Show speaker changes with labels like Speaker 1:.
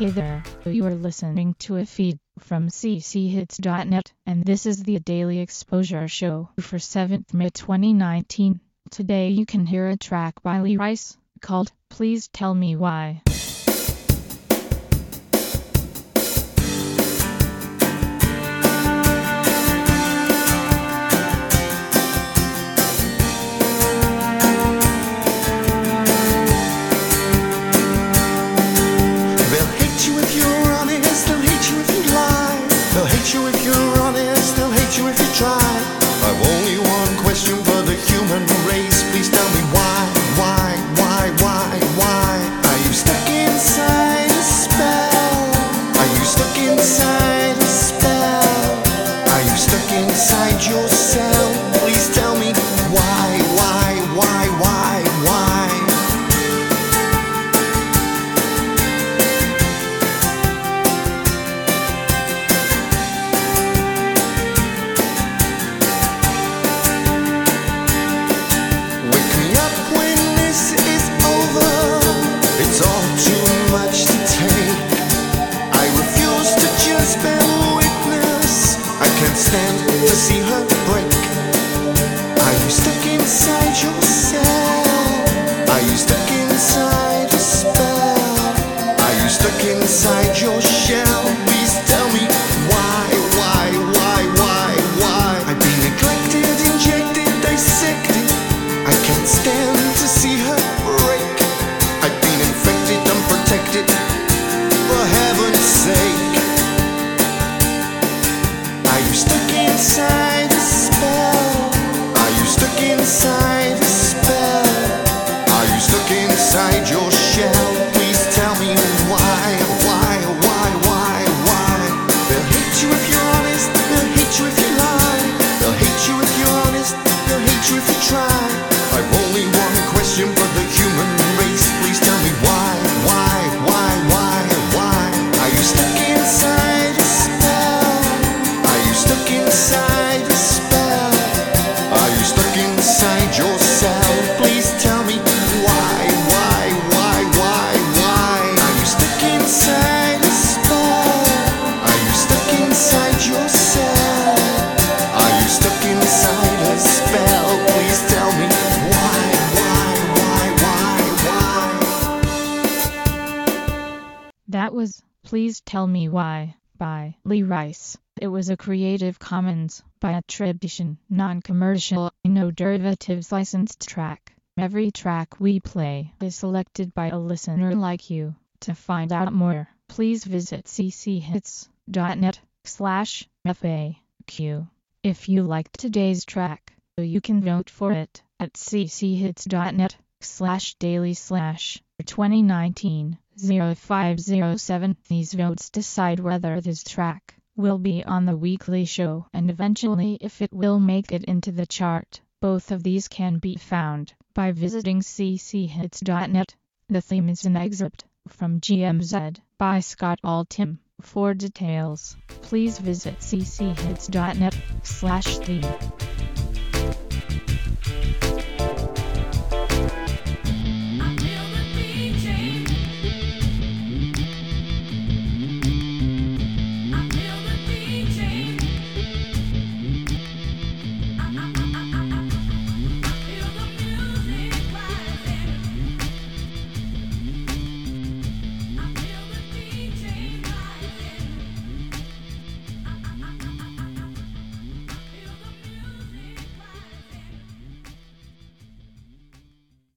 Speaker 1: Hey there, you are listening to a feed from cchits.net, and this is the Daily Exposure Show for 7th May 2019. Today you can hear a track by Lee Rice, called Please Tell Me Why.
Speaker 2: I've only one question for the human race. Please tell me why? Are you stuck inside a spell? Are you stuck inside a spell? Are you stuck inside yourself? Please tell me why? Stand to see her break. Are you stuck inside yourself? Are you stuck inside a spell? Are you stuck inside your shell? Please tell me why? I've been neglected, injected, dissected. I can't stand to see her break. I've been infected, unprotected, for heaven's sake. Are you stuck inside a spell? Are you stuck inside a spell? Are you stuck inside your shell? Please tell me why? They'll hate you if you're honest, they'll hate you if you lie. They'll hate you if you're honest, they'll hate you if you try. I've only one question for the human race. Please tell me why? Are you stuck inside a spell? Stuck inside a spell? Are you stuck inside yourself? Please tell me why? Are you stuck inside a spell? Are you stuck inside yourself? Are you stuck inside a spell? Please tell me why?
Speaker 1: That was Please Tell Me Why by Lee Rice. It was a Creative Commons by attribution, non-commercial, no derivatives licensed track. Every track we play is selected by a listener like you. To find out more, please visit cchits.net/FAQ. If you liked today's track, you can vote for it at cchits.net/daily/2019-0507. These votes decide whether this track will be on the weekly show and eventually if it will make it into the chart. Both of these can be found by visiting cchits.net. The theme is an excerpt from GMZ by Scott Altham. For details, please visit cchits.net/theme.